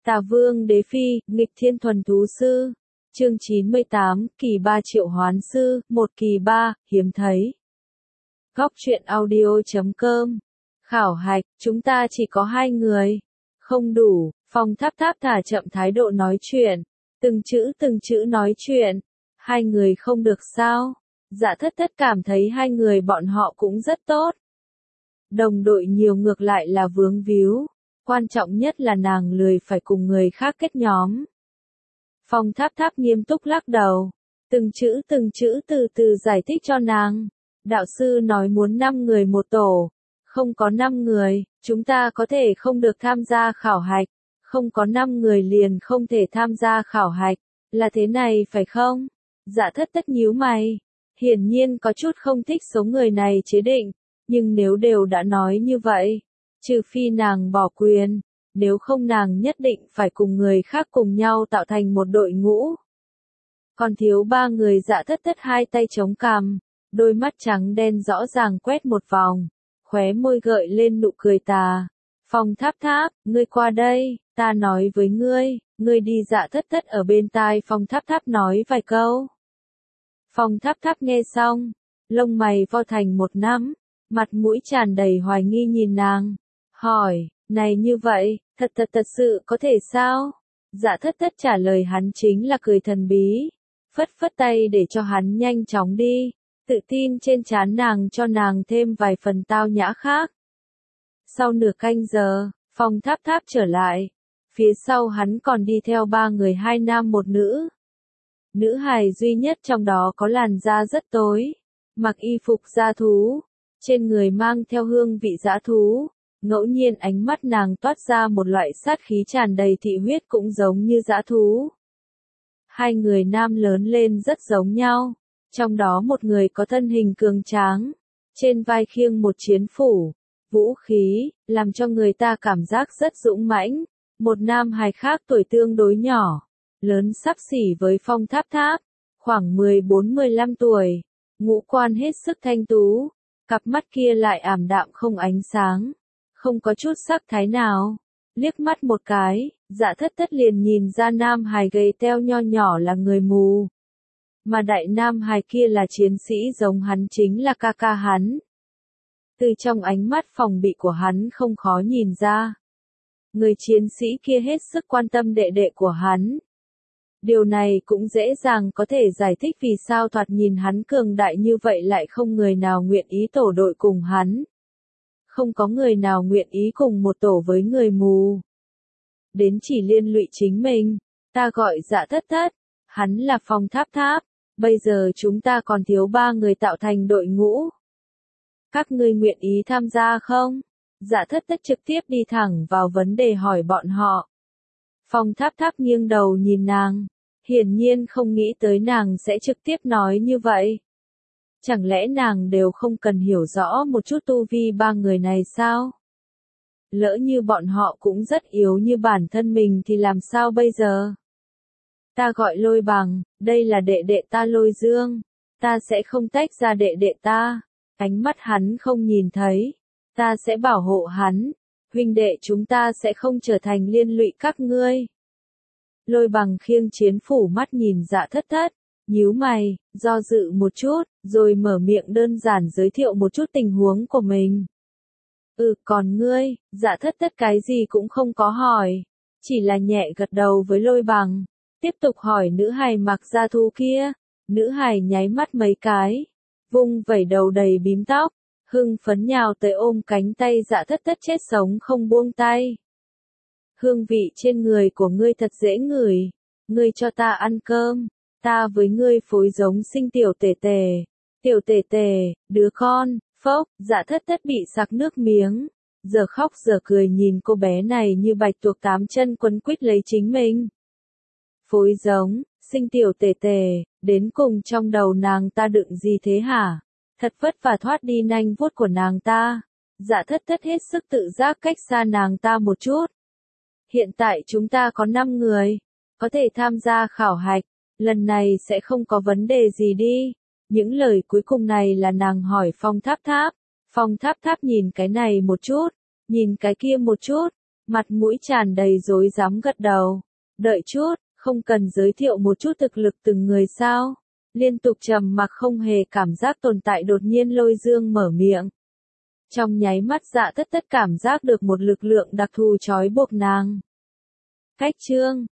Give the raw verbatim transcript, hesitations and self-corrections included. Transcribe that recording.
Tà Vương Đế Phi, nghịch thiên thuần thú sư. Chương chín mươi tám, kỳ ba triệu hoán sư, một kỳ ba, hiếm thấy. Góc truyện audio chấm com. Khảo hạch, chúng ta chỉ có hai người. Không đủ, Phong Tháp Tháp thả chậm thái độ nói chuyện. Từng chữ từng chữ nói chuyện. Hai người không được sao? Dạ Thất Thất cảm thấy hai người bọn họ cũng rất tốt. Đồng đội nhiều ngược lại là vướng víu. Quan trọng nhất là nàng lười phải cùng người khác kết nhóm. Phong Tháp Tháp nghiêm túc lắc đầu. Từng chữ từng chữ từ từ giải thích cho nàng. Đạo sư nói muốn năm người một tổ. Không có năm người, chúng ta có thể không được tham gia khảo hạch. Không có năm người liền không thể tham gia khảo hạch. Là thế này phải không? Dạ Thất Thất nhíu mày. Hiển nhiên có chút không thích số người này chế định. Nhưng nếu đều đã nói như vậy, trừ phi nàng bỏ quyền, nếu không nàng nhất định phải cùng người khác cùng nhau tạo thành một đội ngũ. Còn thiếu ba người. Dạ Thất Thất hai tay chống cằm, đôi mắt trắng đen rõ ràng quét một vòng, khóe môi gợi lên nụ cười tà. Phong Tháp Tháp, ngươi qua đây, ta nói với ngươi, ngươi đi. Dạ Thất Thất ở bên tai Phong Tháp Tháp nói vài câu. Phong Tháp Tháp nghe xong, lông mày vo thành một nắm, mặt mũi tràn đầy hoài nghi nhìn nàng, hỏi, này như vậy, thật thật thật sự có thể sao? Dạ Thất Thất trả lời hắn chính là cười thần bí, phất phất tay để cho hắn nhanh chóng đi, tự tin trên trán nàng cho nàng thêm vài phần tao nhã khác. Sau nửa canh giờ, Phong Tháp Tháp trở lại, phía sau hắn còn đi theo ba người, hai nam một nữ. Nữ hài duy nhất trong đó có làn da rất tối, mặc y phục dã thú, trên người mang theo hương vị dã thú, ngẫu nhiên ánh mắt nàng toát ra một loại sát khí tràn đầy thị huyết cũng giống như dã thú. Hai người nam lớn lên rất giống nhau, trong đó một người có thân hình cường tráng, trên vai khiêng một chiến phủ, vũ khí, làm cho người ta cảm giác rất dũng mãnh, một nam hài khác tuổi tương đối nhỏ, lớn xấp xỉ với Phong Tháp Tháp, khoảng mười bốn mười lăm tuổi, ngũ quan hết sức thanh tú. Cặp mắt kia lại ảm đạm không ánh sáng, không có chút sắc thái nào. Liếc mắt một cái, Dạ Thất Thất liền nhìn ra nam hài gầy teo nho nhỏ là người mù. Mà đại nam hài kia là chiến sĩ giống hắn, chính là ca ca hắn. Từ trong ánh mắt phòng bị của hắn không khó nhìn ra. Người chiến sĩ kia hết sức quan tâm đệ đệ của hắn. Điều này cũng dễ dàng có thể giải thích vì sao thoạt nhìn hắn cường đại như vậy lại không người nào nguyện ý tổ đội cùng hắn. Không có người nào nguyện ý cùng một tổ với người mù. Đến chỉ liên lụy chính mình, ta gọi Dạ Thất Thất, hắn là Phong Tháp Tháp, bây giờ chúng ta còn thiếu ba người tạo thành đội ngũ. Các ngươi nguyện ý tham gia không? Dạ Thất Thất trực tiếp đi thẳng vào vấn đề hỏi bọn họ. Phong Tháp Tháp nghiêng đầu nhìn nàng. Hiển nhiên không nghĩ tới nàng sẽ trực tiếp nói như vậy. Chẳng lẽ nàng đều không cần hiểu rõ một chút tu vi ba người này sao? Lỡ như bọn họ cũng rất yếu như bản thân mình thì làm sao bây giờ? Ta gọi Lôi Bằng, đây là đệ đệ ta Lôi Dương. Ta sẽ không tách ra đệ đệ ta. Ánh mắt hắn không nhìn thấy. Ta sẽ bảo hộ hắn. Huynh đệ chúng ta sẽ không trở thành liên lụy các ngươi. Lôi Bằng khiêng chiến phủ mắt nhìn Dạ Thất Thất, nhíu mày, do dự một chút, rồi mở miệng đơn giản giới thiệu một chút tình huống của mình. Ừ, còn ngươi? Dạ Thất Thất cái gì cũng không có hỏi, chỉ là nhẹ gật đầu với Lôi Bằng, tiếp tục hỏi nữ hài mặc da thú kia. Nữ hài nháy mắt mấy cái, vung vẩy đầu đầy bím tóc, hưng phấn nhào tới ôm cánh tay Dạ Thất Thất chết sống không buông tay. Hương vị trên người của ngươi thật dễ ngửi, ngươi cho ta ăn cơm, ta với ngươi phối giống sinh tiểu tể tể, tiểu tể tể, đứa con, phốc. Dạ Thất Thất bị sặc nước miếng, giờ khóc giờ cười nhìn cô bé này như bạch tuộc tám chân quấn quýt lấy chính mình. Phối giống, sinh tiểu tể tể, đến cùng trong đầu nàng ta đựng gì thế hả? Thật vất vả thoát đi nanh vuốt của nàng ta. Dạ Thất Thất hết sức tự giác cách xa nàng ta một chút. Hiện tại chúng ta có năm người, có thể tham gia khảo hạch, lần này sẽ không có vấn đề gì đi. Những lời cuối cùng này là nàng hỏi Phong Tháp Tháp. Phong Tháp Tháp nhìn cái này một chút, nhìn cái kia một chút, Mặt mũi tràn đầy rối rắm gật đầu. Đợi chút, không cần giới thiệu một chút thực lực từng người sao? Liên tục trầm mặc không hề cảm giác tồn tại đột nhiên Lôi Dương mở miệng. Trong nháy mắt Dạ Tất Tất cảm giác được một lực lượng đặc thù trói buộc nàng. Cách chương